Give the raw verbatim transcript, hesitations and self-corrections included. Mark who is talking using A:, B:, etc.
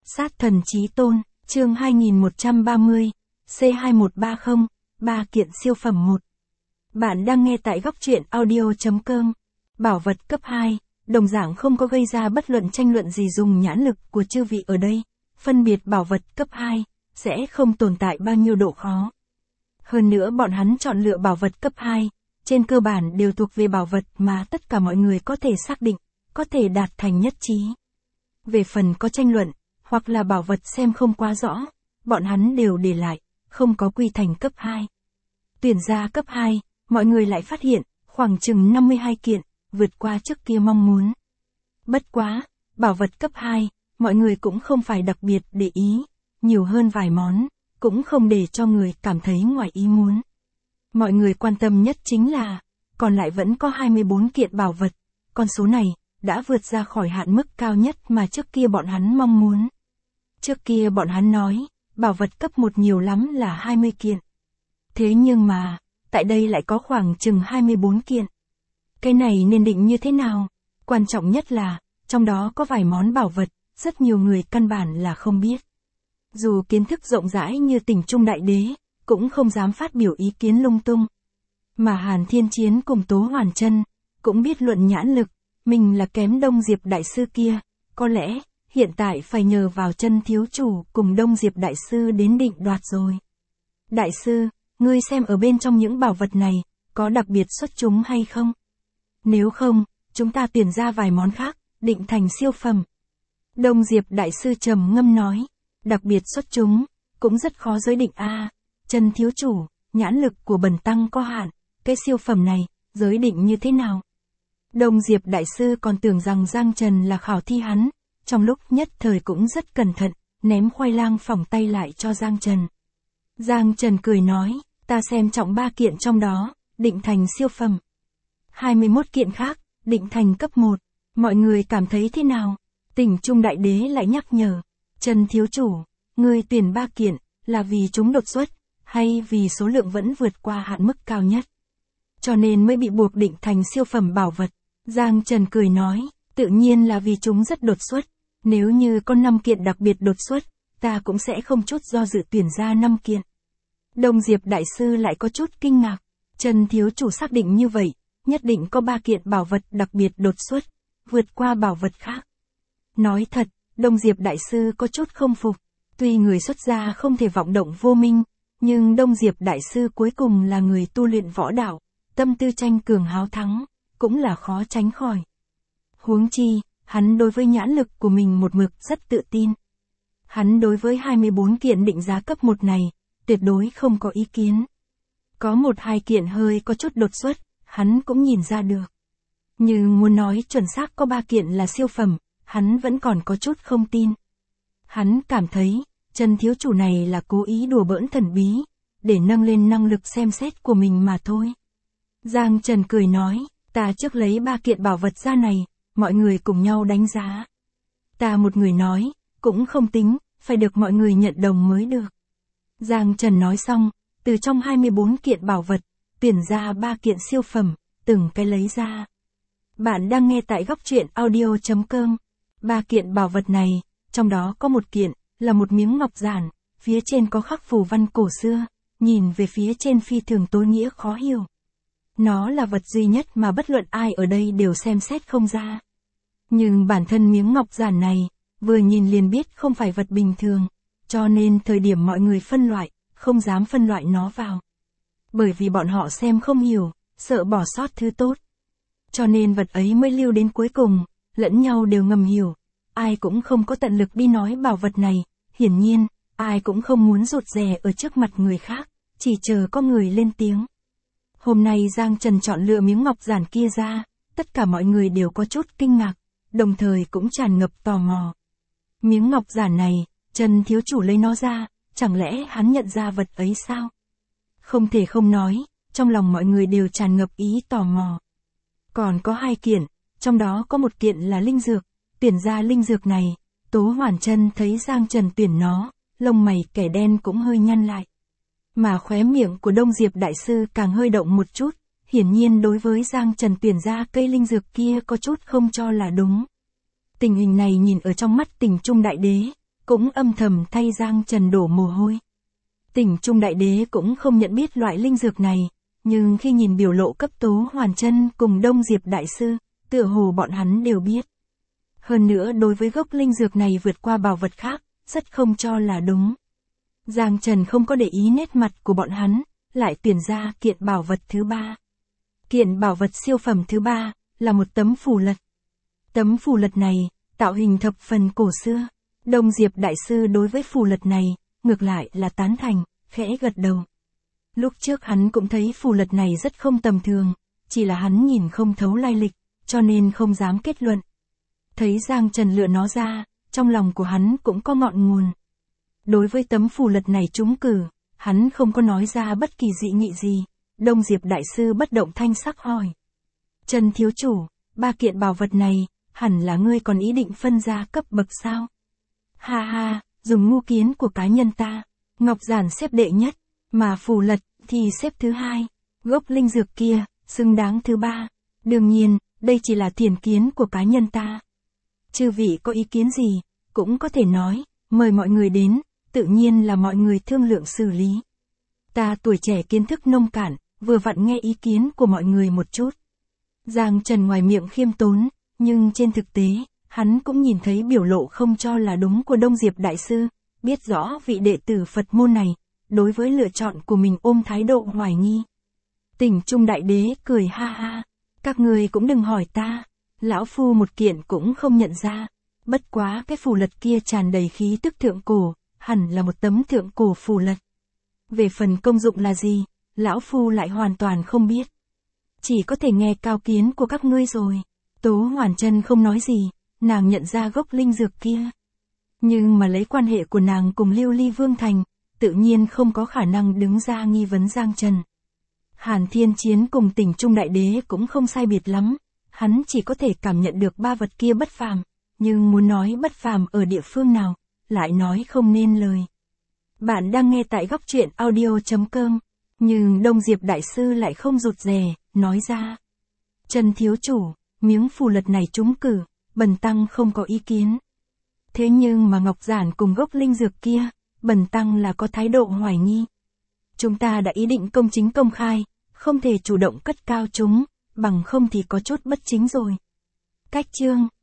A: Sát thần chí tôn, chương hai nghìn một trăm ba mươi, C hai một ba không, ba kiện siêu phẩm một. Bạn đang nghe tại góc truyện audio chấm com. Bảo vật cấp hai, đồng dạng không có gây ra bất luận tranh luận gì dùng nhãn lực của chư vị ở đây. Phân biệt bảo vật cấp hai, sẽ không tồn tại bao nhiêu độ khó. Hơn nữa bọn hắn chọn lựa bảo vật cấp hai, trên cơ bản đều thuộc về bảo vật mà tất cả mọi người có thể xác định, có thể đạt thành nhất trí. Về phần có tranh luận, hoặc là bảo vật xem không quá rõ, bọn hắn đều để lại, không có quy thành cấp hai. Tuyển ra cấp hai, mọi người lại phát hiện, khoảng chừng năm mươi hai kiện, vượt qua trước kia mong muốn. Bất quá, bảo vật cấp hai, mọi người cũng không phải đặc biệt để ý, nhiều hơn vài món, cũng không để cho người cảm thấy ngoài ý muốn. Mọi người quan tâm nhất chính là, còn lại vẫn có hai mươi bốn kiện bảo vật, con số này, đã vượt ra khỏi hạn mức cao nhất mà trước kia bọn hắn mong muốn. Trước kia bọn hắn nói, bảo vật cấp một nhiều lắm là hai mươi kiện. Thế nhưng mà, tại đây lại có khoảng chừng hai mươi bốn kiện. Cái này nên định như thế nào? Quan trọng nhất là, trong đó có vài món bảo vật, rất nhiều người căn bản là không biết. Dù kiến thức rộng rãi như Tỉnh Trung Đại Đế, cũng không dám phát biểu ý kiến lung tung. Mà Hàn Thiên Chiến cùng Tố Hoàn Chân, cũng biết luận nhãn lực, mình là kém Đông Diệp Đại Sư kia, có lẽ, hiện tại phải nhờ vào Chân thiếu chủ cùng Đông Diệp Đại Sư đến định đoạt rồi. Đại Sư, ngươi xem ở bên trong những bảo vật này, có đặc biệt xuất chúng hay không? Nếu không, chúng ta tuyển ra vài món khác, định thành siêu phẩm. Đông Diệp Đại Sư trầm ngâm nói, đặc biệt xuất chúng, cũng rất khó giới định a. À, Chân thiếu chủ, nhãn lực của bần tăng có hạn, cái siêu phẩm này, giới định như thế nào? Đông Diệp Đại Sư còn tưởng rằng Giang Trần là khảo thi hắn, trong lúc nhất thời cũng rất cẩn thận, ném khoai lang phỏng tay lại cho Giang Trần. Giang Trần cười nói, ta xem trọng ba kiện trong đó, định thành siêu phẩm. hai mươi mốt kiện khác, định thành cấp một, mọi người cảm thấy thế nào? Tỉnh Trung Đại Đế lại nhắc nhở, Chân thiếu chủ, ngươi tuyển ba kiện, là vì chúng đột xuất, hay vì số lượng vẫn vượt qua hạn mức cao nhất? Cho nên mới bị buộc định thành siêu phẩm bảo vật. Giang Trần cười nói, tự nhiên là vì chúng rất đột xuất, nếu như có năm kiện đặc biệt đột xuất, ta cũng sẽ không chút do dự tuyển ra năm kiện. Đông Diệp Đại Sư lại có chút kinh ngạc, Chân thiếu chủ xác định như vậy, nhất định có ba kiện bảo vật đặc biệt đột xuất, vượt qua bảo vật khác. Nói thật, Đông Diệp Đại Sư có chút không phục, tuy người xuất gia không thể vọng động vô minh, nhưng Đông Diệp Đại Sư cuối cùng là người tu luyện võ đạo, tâm tư tranh cường háo thắng, cũng là khó tránh khỏi. Huống chi, hắn đối với nhãn lực của mình một mực rất tự tin. Hắn đối với hai mươi bốn kiện định giá cấp một này, tuyệt đối không có ý kiến. Có một hai kiện hơi có chút đột xuất, hắn cũng nhìn ra được. Nhưng muốn nói chuẩn xác có ba kiện là siêu phẩm, hắn vẫn còn có chút không tin. Hắn cảm thấy, Chân thiếu chủ này là cố ý đùa bỡn thần bí, để nâng lên năng lực xem xét của mình mà thôi. Giang Trần cười nói, ta trước lấy ba kiện bảo vật ra này, mọi người cùng nhau đánh giá. Ta một người nói, cũng không tính, phải được mọi người nhận đồng mới được. Giang Trần nói xong, từ trong hai mươi bốn kiện bảo vật, tuyển ra ba kiện siêu phẩm, từng cái lấy ra. Bạn đang nghe tại góc truyện audio chấm com. Ba kiện bảo vật này, trong đó có một kiện, là một miếng ngọc giản, phía trên có khắc phù văn cổ xưa, nhìn về phía trên phi thường tối nghĩa khó hiểu. Nó là vật duy nhất mà bất luận ai ở đây đều xem xét không ra. Nhưng bản thân miếng ngọc giản này, vừa nhìn liền biết không phải vật bình thường, cho nên thời điểm mọi người phân loại, không dám phân loại nó vào. Bởi vì bọn họ xem không hiểu, sợ bỏ sót thứ tốt. Cho nên vật ấy mới lưu đến cuối cùng, lẫn nhau đều ngầm hiểu. Ai cũng không có tận lực đi nói bảo vật này, hiển nhiên, ai cũng không muốn rụt rè ở trước mặt người khác, chỉ chờ có người lên tiếng. Hôm nay Giang Trần chọn lựa miếng ngọc giản kia ra, tất cả mọi người đều có chút kinh ngạc, đồng thời cũng tràn ngập tò mò. Miếng ngọc giản này, Chân thiếu chủ lấy nó ra, chẳng lẽ hắn nhận ra vật ấy sao? Không thể không nói, trong lòng mọi người đều tràn ngập ý tò mò. Còn có hai kiện, trong đó có một kiện là linh dược, tuyển ra linh dược này, Tố Hoàn Chân thấy Giang Trần tuyển nó, lông mày kẻ đen cũng hơi nhăn lại. Mà khóe miệng của Đông Diệp Đại Sư càng hơi động một chút, hiển nhiên đối với Giang Trần tuyển ra cây linh dược kia có chút không cho là đúng. Tình hình này nhìn ở trong mắt Tỉnh Trung Đại Đế, cũng âm thầm thay Giang Trần đổ mồ hôi. Tỉnh Trung Đại Đế cũng không nhận biết loại linh dược này, nhưng khi nhìn biểu lộ cấp Tố Hoàn Chân cùng Đông Diệp Đại Sư, tựa hồ bọn hắn đều biết. Hơn nữa đối với gốc linh dược này vượt qua bảo vật khác, rất không cho là đúng. Giang Trần không có để ý nét mặt của bọn hắn, lại tuyển ra kiện bảo vật thứ ba. Kiện bảo vật siêu phẩm thứ ba, là một tấm phù lật. Tấm phù lật này, tạo hình thập phần cổ xưa. Đông Diệp Đại Sư đối với phù lật này, ngược lại là tán thành, khẽ gật đầu. Lúc trước hắn cũng thấy phù lật này rất không tầm thường, chỉ là hắn nhìn không thấu lai lịch, cho nên không dám kết luận. Thấy Giang Trần lựa nó ra, trong lòng của hắn cũng có ngọn nguồn. Đối với tấm phù lật này trúng cử, hắn không có nói ra bất kỳ dị nghị gì. Đông Diệp Đại Sư bất động thanh sắc hỏi. Trần thiếu chủ, ba kiện bảo vật này, hẳn là ngươi còn ý định phân ra cấp bậc sao? Ha ha, dùng ngu kiến của cá nhân ta, ngọc giản xếp đệ nhất, mà phù lật thì xếp thứ hai, gốc linh dược kia, xứng đáng thứ ba. Đương nhiên, đây chỉ là thiền kiến của cá nhân ta. Chư vị có ý kiến gì, cũng có thể nói, mời mọi người đến, tự nhiên là mọi người thương lượng xử lý. Ta tuổi trẻ kiến thức nông cạn, vừa vặn nghe ý kiến của mọi người một chút. Giang Trần ngoài miệng khiêm tốn, nhưng trên thực tế, hắn cũng nhìn thấy biểu lộ không cho là đúng của Đông Diệp Đại Sư, biết rõ vị đệ tử Phật môn này, đối với lựa chọn của mình ôm thái độ hoài nghi. Tỉnh Trung Đại Đế cười ha ha, các người cũng đừng hỏi ta, lão phu một kiện cũng không nhận ra, bất quá cái phù lật kia tràn đầy khí tức thượng cổ, hẳn là một tấm thượng cổ phù lật. Về phần công dụng là gì, lão phu lại hoàn toàn không biết. Chỉ có thể nghe cao kiến của các ngươi rồi. Tố Hoàn Chân không nói gì, nàng nhận ra gốc linh dược kia. Nhưng mà lấy quan hệ của nàng cùng Lưu Ly Vương Thành, tự nhiên không có khả năng đứng ra nghi vấn Giang Trần. Hàn Thiên Chiến cùng Tỉnh Trung Đại Đế cũng không sai biệt lắm, hắn chỉ có thể cảm nhận được ba vật kia bất phàm, nhưng muốn nói bất phàm ở địa phương nào, lại nói không nên lời. Bạn đang nghe tại góc truyện audio chấm com, nhưng Đông Diệp Đại Sư lại không rụt rè, nói ra. Trần thiếu chủ, miếng phù lật này trúng cử, bần tăng không có ý kiến. Thế nhưng mà ngọc giản cùng gốc linh dược kia, bần tăng là có thái độ hoài nghi. Chúng ta đã ý định công chính công khai, không thể chủ động cất cao chúng, bằng không thì có chút bất chính rồi. Cách chương